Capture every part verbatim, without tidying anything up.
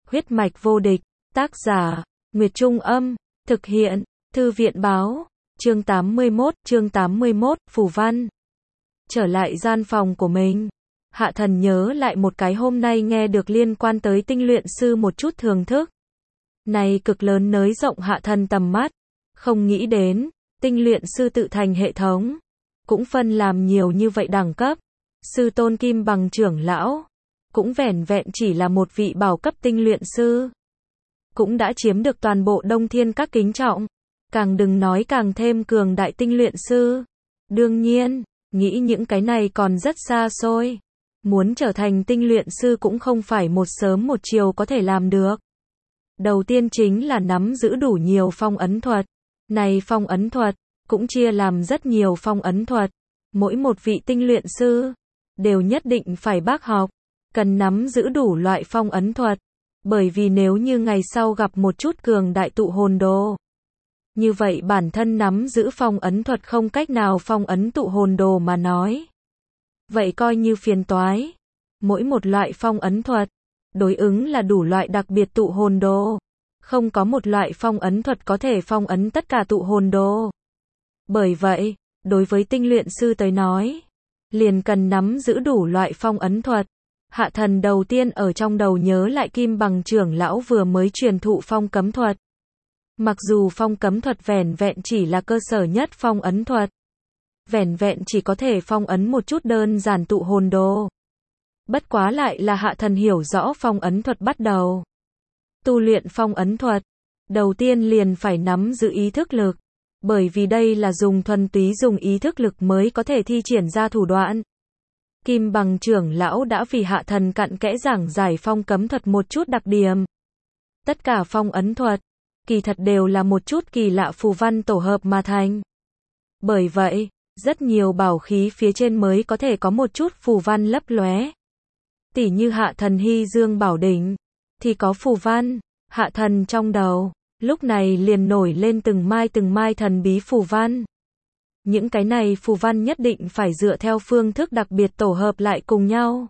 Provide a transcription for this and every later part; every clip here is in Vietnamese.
Huyết mạch vô địch, tác giả, Nguyệt Trung Âm, thực hiện, Thư viện báo, chương tám mươi mốt, chương tám mươi mốt, phù văn. Trở lại gian phòng của mình, Hạ Thần nhớ lại một cái hôm nay nghe được liên quan tới tinh luyện sư một chút thưởng thức. Này cực lớn nới rộng Hạ Thần tầm mắt, không nghĩ đến, tinh luyện sư tự thành hệ thống, cũng phân làm nhiều như vậy đẳng cấp. Sư tôn Kim Bằng trưởng lão, cũng vẻn vẹn chỉ là một vị bảo cấp tinh luyện sư, cũng đã chiếm được toàn bộ Đông Thiên các kính trọng, càng đừng nói càng thêm cường đại tinh luyện sư. Đương nhiên, nghĩ những cái này còn rất xa xôi, muốn trở thành tinh luyện sư cũng không phải một sớm một chiều có thể làm được. Đầu tiên chính là nắm giữ đủ nhiều phong ấn thuật. Này phong ấn thuật, cũng chia làm rất nhiều phong ấn thuật. Mỗi một vị tinh luyện sư, đều nhất định phải bác học, cần nắm giữ đủ loại phong ấn thuật. Bởi vì nếu như ngày sau gặp một chút cường đại tụ hồn đồ, như vậy bản thân nắm giữ phong ấn thuật không cách nào phong ấn tụ hồn đồ mà nói, vậy coi như phiền toái. Mỗi một loại phong ấn thuật, đối ứng là đủ loại đặc biệt tụ hồn đồ. Không có một loại phong ấn thuật có thể phong ấn tất cả tụ hồn đồ. Bởi vậy, đối với tinh luyện sư tới nói, liền cần nắm giữ đủ loại phong ấn thuật. Hạ Thần đầu tiên ở trong đầu nhớ lại Kim Bằng trưởng lão vừa mới truyền thụ phong cấm thuật. Mặc dù phong cấm thuật vẻn vẹn chỉ là cơ sở nhất phong ấn thuật, vẻn vẹn chỉ có thể phong ấn một chút đơn giản tụ hồn đồ. Bất quá lại là Hạ Thần hiểu rõ phong ấn thuật bắt đầu. Tu luyện phong ấn thuật, đầu tiên liền phải nắm giữ ý thức lực, bởi vì đây là dùng thuần túy dùng ý thức lực mới có thể thi triển ra thủ đoạn. Kim Bằng trưởng lão đã vì Hạ Thần cặn kẽ giảng giải phong cấm thuật một chút đặc điểm. Tất cả phong ấn thuật, kỳ thật đều là một chút kỳ lạ phù văn tổ hợp mà thành. Bởi vậy, rất nhiều bảo khí phía trên mới có thể có một chút phù văn lấp lóe. Tỉ như Hạ Thần Hy Dương Bảo Đỉnh, thì có phù văn. Hạ Thần trong đầu, lúc này liền nổi lên từng mai từng mai thần bí phù văn. Những cái này phù văn nhất định phải dựa theo phương thức đặc biệt tổ hợp lại cùng nhau,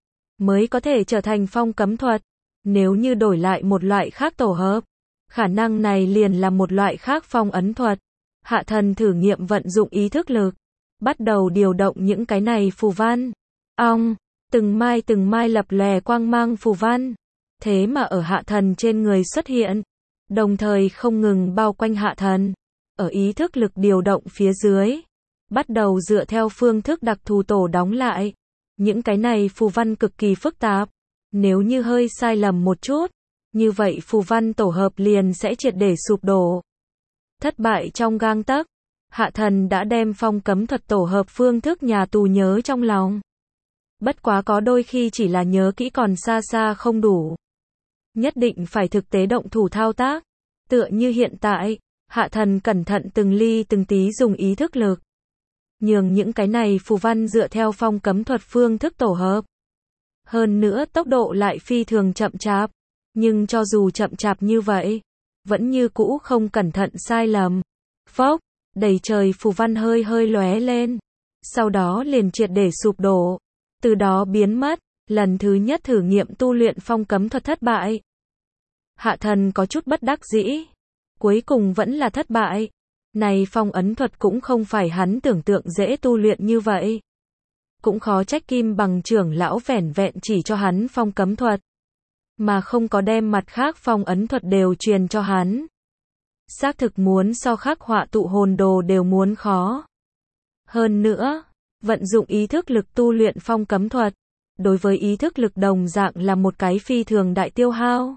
mới có thể trở thành phong cấm thuật. Nếu như đổi lại một loại khác tổ hợp, khả năng này liền là một loại khác phong ấn thuật. Hạ Thần thử nghiệm vận dụng ý thức lực, bắt đầu điều động những cái này phù văn. Ong, từng mai từng mai lập lòe quang mang phù văn, thế mà ở Hạ Thần trên người xuất hiện, đồng thời không ngừng bao quanh Hạ Thần. Ở ý thức lực điều động phía dưới, bắt đầu dựa theo phương thức đặc thù tổ đóng lại. Những cái này phù văn cực kỳ phức tạp, nếu như hơi sai lầm một chút, như vậy phù văn tổ hợp liền sẽ triệt để sụp đổ. Thất bại trong gang tấc, Hạ Thần đã đem phong cấm thuật tổ hợp phương thức nhà tù nhớ trong lòng. Bất quá có đôi khi chỉ là nhớ kỹ còn xa xa không đủ, nhất định phải thực tế động thủ thao tác. Tựa như hiện tại, Hạ Thần cẩn thận từng ly từng tí dùng ý thức lực, nhường những cái này phù văn dựa theo phong cấm thuật phương thức tổ hợp. Hơn nữa tốc độ lại phi thường chậm chạp, nhưng cho dù chậm chạp như vậy, vẫn như cũ không cẩn thận sai lầm. Phốc, đầy trời phù văn hơi hơi lóe lên, sau đó liền triệt để sụp đổ, từ đó biến mất. Lần thứ nhất thử nghiệm tu luyện phong cấm thuật thất bại. Hạ Thần có chút bất đắc dĩ, cuối cùng vẫn là thất bại. Này phong ấn thuật cũng không phải hắn tưởng tượng dễ tu luyện như vậy. Cũng khó trách Kim Bằng trưởng lão vẻn vẹn chỉ cho hắn phong cấm thuật, mà không có đem mặt khác phong ấn thuật đều truyền cho hắn. Xác thực muốn so khắc họa tụ hồn đồ đều muốn khó. Hơn nữa, vận dụng ý thức lực tu luyện phong cấm thuật, đối với ý thức lực đồng dạng là một cái phi thường đại tiêu hao.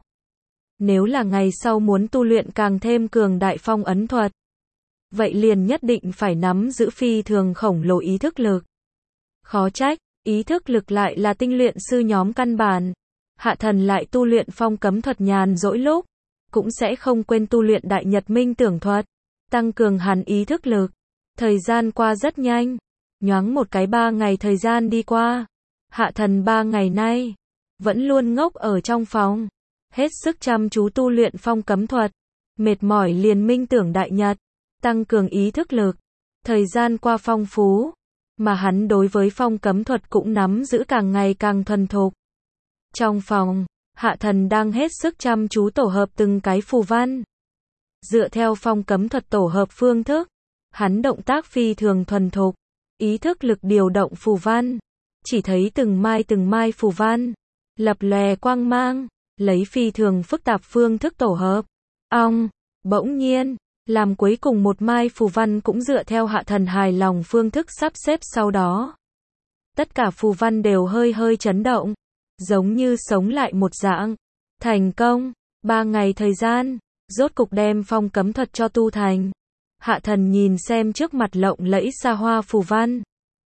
Nếu là ngày sau muốn tu luyện càng thêm cường đại phong ấn thuật, vậy liền nhất định phải nắm giữ phi thường khổng lồ ý thức lực. Khó trách, ý thức lực lại là tinh luyện sư nhóm căn bản. Hạ Thần lại tu luyện phong cấm thuật nhàn rỗi lúc, cũng sẽ không quên tu luyện đại nhật minh tưởng thuật, tăng cường hắn ý thức lực. Thời gian qua rất nhanh, nhoáng một cái ba ngày thời gian đi qua. Hạ Thần ba ngày nay, vẫn luôn ngốc ở trong phòng, hết sức chăm chú tu luyện phong cấm thuật, mệt mỏi liền minh tưởng đại nhật, tăng cường ý thức lực. Thời gian qua phong phú, mà hắn đối với phong cấm thuật cũng nắm giữ càng ngày càng thuần thục. Trong phòng, Hạ thần đang hết sức chăm chú tổ hợp từng cái phù văn. Dựa theo phong cấm thuật tổ hợp phương thức, hắn động tác phi thường thuần thục, ý thức lực điều động phù văn, chỉ thấy từng mai từng mai phù văn, lập lòe quang mang, lấy phi thường phức tạp phương thức tổ hợp. Ong, bỗng nhiên, làm cuối cùng một mai phù văn cũng dựa theo hạ thần hài lòng phương thức sắp xếp sau đó. Tất cả phù văn đều hơi hơi chấn động, giống như sống lại một dạng. Thành công, ba ngày thời gian, rốt cục đem phong cấm thuật cho tu thành. Hạ thần nhìn xem trước mặt lộng lẫy xa hoa phù văn.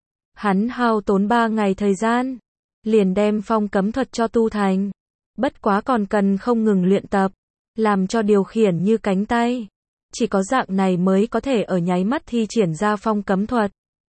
Hắn hao tốn ba ngày thời gian, liền đem phong cấm thuật cho tu thành. Bất quá còn cần không ngừng luyện tập, làm cho điều khiển như cánh tay. Chỉ có dạng này mới có thể ở nháy mắt thi triển ra phong cấm thuật.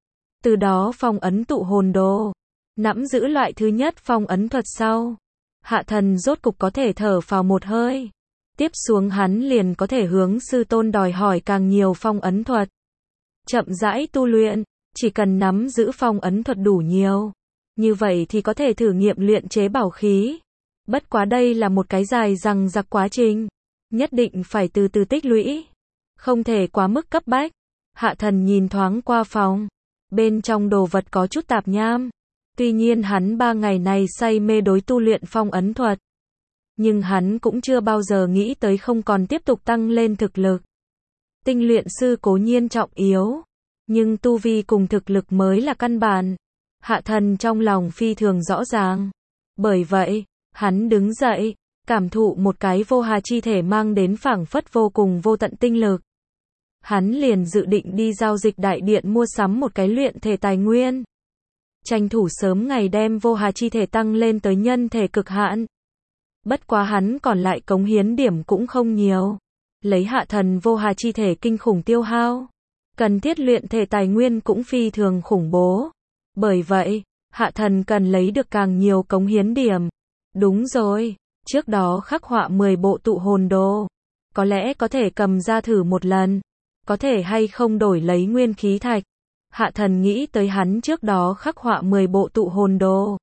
Từ đó phong ấn tụ hồn đồ, nắm giữ loại thứ nhất phong ấn thuật sau. Hạ thần rốt cục có thể thở phào một hơi. Tiếp xuống hắn liền có thể hướng sư tôn đòi hỏi càng nhiều phong ấn thuật. Chậm rãi tu luyện, chỉ cần nắm giữ phong ấn thuật đủ nhiều. Như vậy thì có thể thử nghiệm luyện chế bảo khí. Bất quá đây là một cái dài dằng dặc quá trình. Nhất định phải từ từ tích lũy. Không thể quá mức cấp bách. Hạ thần nhìn thoáng qua phòng. Bên trong đồ vật có chút tạp nham. Tuy nhiên hắn ba ngày này say mê đối tu luyện phong ấn thuật. Nhưng hắn cũng chưa bao giờ nghĩ tới không còn tiếp tục tăng lên thực lực. Tinh luyện sư cố nhiên trọng yếu. Nhưng tu vi cùng thực lực mới là căn bản. Hạ thần trong lòng phi thường rõ ràng. Bởi vậy, hắn đứng dậy, cảm thụ một cái vô hà chi thể mang đến phảng phất vô cùng vô tận tinh lực. Hắn liền dự định đi giao dịch đại điện mua sắm một cái luyện thể tài nguyên. Tranh thủ sớm ngày đem vô hà chi thể tăng lên tới nhân thể cực hạn. Bất quá hắn còn lại cống hiến điểm cũng không nhiều. Lấy hạ thần vô hà chi thể kinh khủng tiêu hao. Cần thiết luyện thể tài nguyên cũng phi thường khủng bố. Bởi vậy, hạ thần cần lấy được càng nhiều cống hiến điểm. Đúng rồi, trước đó khắc họa mười bộ tụ hồn đồ. Có lẽ có thể cầm ra thử một lần. Có thể hay không đổi lấy nguyên khí thạch. Hạ thần nghĩ tới hắn trước đó khắc họa mười bộ tụ hồn đồ.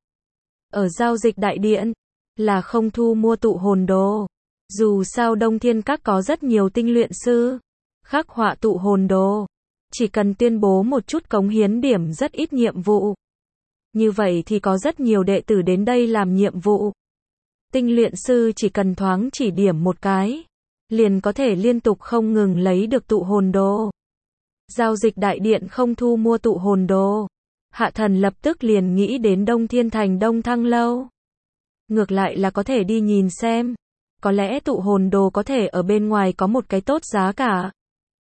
Ở giao dịch đại điện, là không thu mua tụ hồn đồ. Dù sao Đông Thiên Các có rất nhiều tinh luyện sư. Khắc họa tụ hồn đồ. Chỉ cần tuyên bố một chút cống hiến điểm rất ít nhiệm vụ. Như vậy thì có rất nhiều đệ tử đến đây làm nhiệm vụ. Tinh luyện sư chỉ cần thoáng chỉ điểm một cái. Liền có thể liên tục không ngừng lấy được tụ hồn đồ. Giao dịch đại điện không thu mua tụ hồn đồ. Hạ thần lập tức liền nghĩ đến Đông Thiên Thành Đông Thăng Lâu. Ngược lại là có thể đi nhìn xem. Có lẽ tụ hồn đồ có thể ở bên ngoài có một cái tốt giá cả.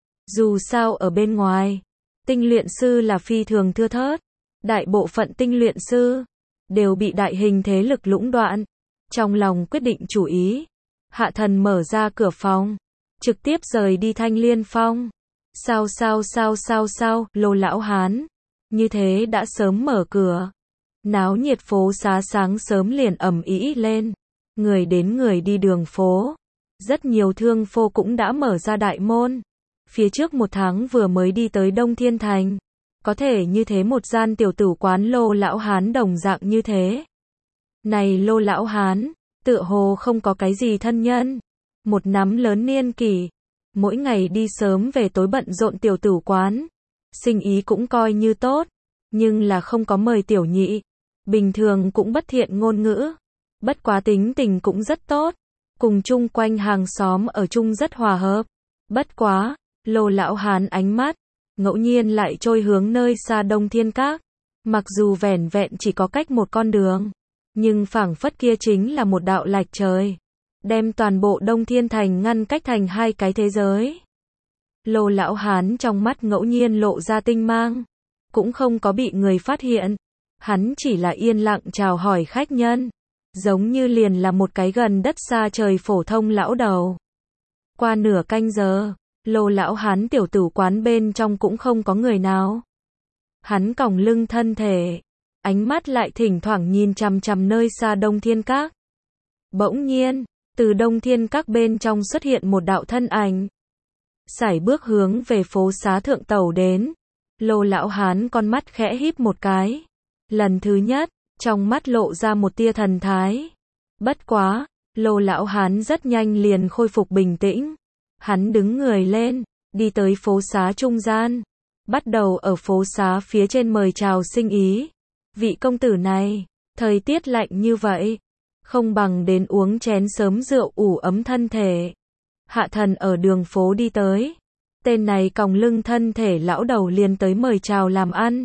Dù sao ở bên ngoài, tinh luyện sư là phi thường thưa thớt. Đại bộ phận tinh luyện sư đều bị đại hình thế lực lũng đoạn. Trong lòng quyết định chủ ý, hạ thần mở ra cửa phòng, trực tiếp rời đi Thanh Liên Phong. Sao sao sao sao sao, Lô lão hán, như thế đã sớm mở cửa. Náo nhiệt phố xá sáng sớm liền ầm ĩ lên, người đến người đi đường phố. Rất nhiều thương phô cũng đã mở ra đại môn. Phía trước một tháng vừa mới đi tới Đông Thiên Thành. Có thể như thế một gian tiểu tử quán Lô lão hán đồng dạng như thế. Này Lô lão hán, tựa hồ không có cái gì thân nhân. Một nắm lớn niên kỷ. Mỗi ngày đi sớm về tối bận rộn tiểu tử quán. Sinh ý cũng coi như tốt. Nhưng là không có mời tiểu nhị. Bình thường cũng bất thiện ngôn ngữ. Bất quá tính tình cũng rất tốt. Cùng chung quanh hàng xóm ở chung rất hòa hợp. Bất quá, Lô lão hán ánh mắt ngẫu nhiên lại trôi hướng nơi xa Đông Thiên Các. Mặc dù vẻn vẹn chỉ có cách một con đường, nhưng phảng phất kia chính là một đạo lạch trời, đem toàn bộ Đông Thiên Thành ngăn cách thành hai cái thế giới. Lô lão hán trong mắt ngẫu nhiên lộ ra tinh mang, cũng không có bị người phát hiện. Hắn chỉ là yên lặng chào hỏi khách nhân, giống như liền là một cái gần đất xa trời phổ thông lão đầu. Qua nửa canh giờ, Lô lão hán tiểu tử quán bên trong cũng không có người nào. Hắn còng lưng thân thể, ánh mắt lại thỉnh thoảng nhìn chằm chằm nơi xa Đông Thiên Các. Bỗng nhiên, từ Đông Thiên Các bên trong xuất hiện một đạo thân ảnh. Sải bước hướng về phố xá thượng tàu đến. Lô lão hán con mắt khẽ híp một cái. Lần thứ nhất, trong mắt lộ ra một tia thần thái. Bất quá, Lô lão hán rất nhanh liền khôi phục bình tĩnh. Hắn đứng người lên, đi tới phố xá trung gian. Bắt đầu ở phố xá phía trên mời chào sinh ý. Vị công tử này, thời tiết lạnh như vậy, không bằng đến uống chén sớm rượu ủ ấm thân thể. Hạ thần ở đường phố đi tới. Tên này còng lưng thân thể lão đầu liền tới mời chào làm ăn.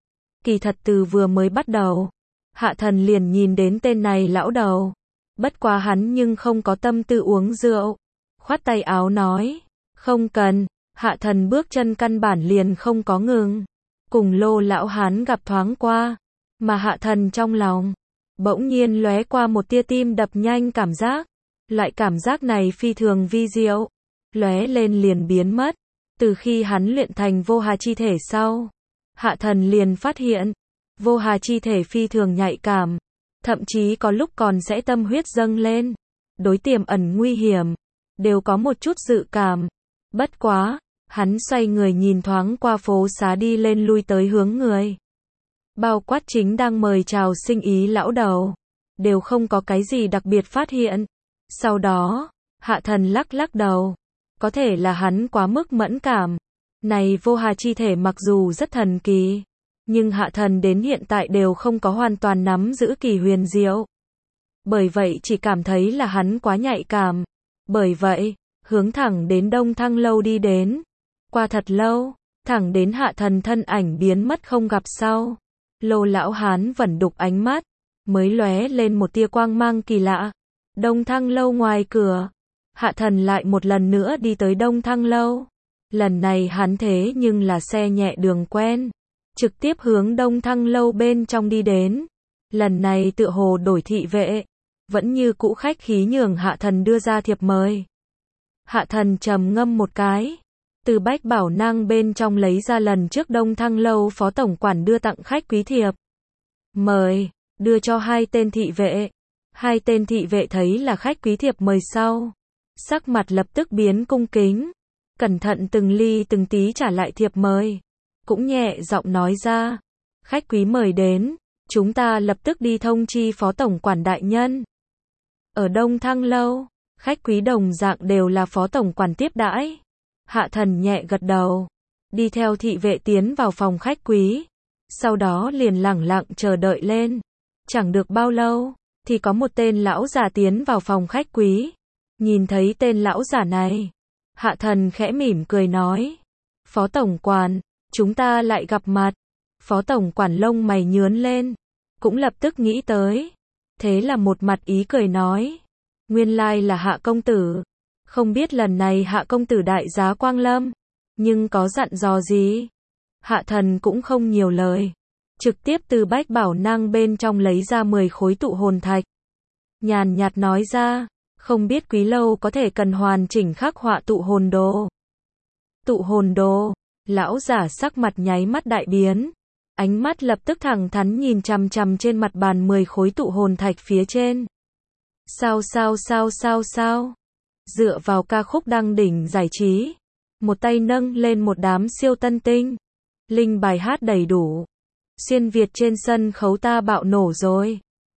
Kỳ thật từ vừa mới bắt đầu, hạ thần liền nhìn đến tên này lão đầu. Bất quá hắn nhưng không có tâm tư uống rượu. Khoát tay áo nói, không cần. Hạ thần bước chân căn bản liền không có ngừng. Cùng Lô lão hán gặp thoáng qua. Mà hạ thần trong lòng, bỗng nhiên lóe qua một tia tim đập nhanh cảm giác. Loại cảm giác này phi thường vi diệu. Lóe lên liền biến mất. Từ khi hắn luyện thành vô hà chi thể sau, hạ thần liền phát hiện, vô hà chi thể phi thường nhạy cảm. Thậm chí có lúc còn sẽ tâm huyết dâng lên. Đối tiềm ẩn nguy hiểm, đều có một chút dự cảm. Bất quá, hắn xoay người nhìn thoáng qua phố xá đi lên lui tới hướng người. Bao quát chính đang mời chào sinh ý lão đầu. Đều không có cái gì đặc biệt phát hiện. Sau đó, hạ thần lắc lắc đầu. Có thể là hắn quá mức mẫn cảm. Này vô hà chi thể mặc dù rất thần kỳ, nhưng hạ thần đến hiện tại đều không có hoàn toàn nắm giữ kỳ huyền diệu. Bởi vậy chỉ cảm thấy là hắn quá nhạy cảm. Bởi vậy, hướng thẳng đến Đông Thăng Lâu đi đến. Qua thật lâu, thẳng đến hạ thần thân ảnh biến mất không gặp sau. Lô lão hán vẫn đục ánh mắt, mới lóe lên một tia quang mang kỳ lạ. Đông Thăng Lâu ngoài cửa, hạ thần lại một lần nữa đi tới Đông Thăng Lâu. Lần này hắn thế nhưng là xe nhẹ đường quen, trực tiếp hướng Đông Thăng Lâu bên trong đi đến. Lần này tựa hồ đổi thị vệ, vẫn như cũ khách khí nhường hạ thần đưa ra thiệp mời. Hạ thần trầm ngâm một cái, từ bách bảo nang bên trong lấy ra lần trước Đông Thăng Lâu phó tổng quản đưa tặng khách quý thiệp mời, đưa cho hai tên thị vệ. Hai tên thị vệ thấy là khách quý thiệp mời sau, sắc mặt lập tức biến cung kính, cẩn thận từng ly từng tí trả lại thiệp mời, cũng nhẹ giọng nói ra, khách quý mời đến, chúng ta lập tức đi thông chi phó tổng quản đại nhân. Ở Đông Thăng Lâu, khách quý đồng dạng đều là phó tổng quản tiếp đãi. Hạ thần nhẹ gật đầu, đi theo thị vệ tiến vào phòng khách quý, sau đó liền lẳng lặng chờ đợi lên. Chẳng được bao lâu, thì có một tên lão già tiến vào phòng khách quý. Nhìn thấy tên lão già này, hạ thần khẽ mỉm cười nói, phó tổng quản, chúng ta lại gặp mặt. Phó tổng quản lông mày nhướn lên, cũng lập tức nghĩ tới. Thế là một mặt ý cười nói, nguyên lai là hạ công tử. Không biết lần này hạ công tử đại giá quang lâm, nhưng có dặn dò gì? Hạ thần cũng không nhiều lời, trực tiếp từ bách bảo nang bên trong lấy ra mười khối tụ hồn thạch. Nhàn nhạt nói ra, không biết quý lâu có thể cần hoàn chỉnh khắc họa tụ hồn đồ. Tụ hồn đồ, lão giả sắc mặt nháy mắt đại biến, ánh mắt lập tức thẳng thắn nhìn chằm chằm trên mặt bàn mười khối tụ hồn thạch phía trên. Sao sao sao sao sao? Dựa vào ca khúc đăng đỉnh giải trí, một tay nâng lên một đám siêu tân tinh, linh bài hát đầy đủ. Xuyên Việt trên sân khấu ta bạo nổ rồi.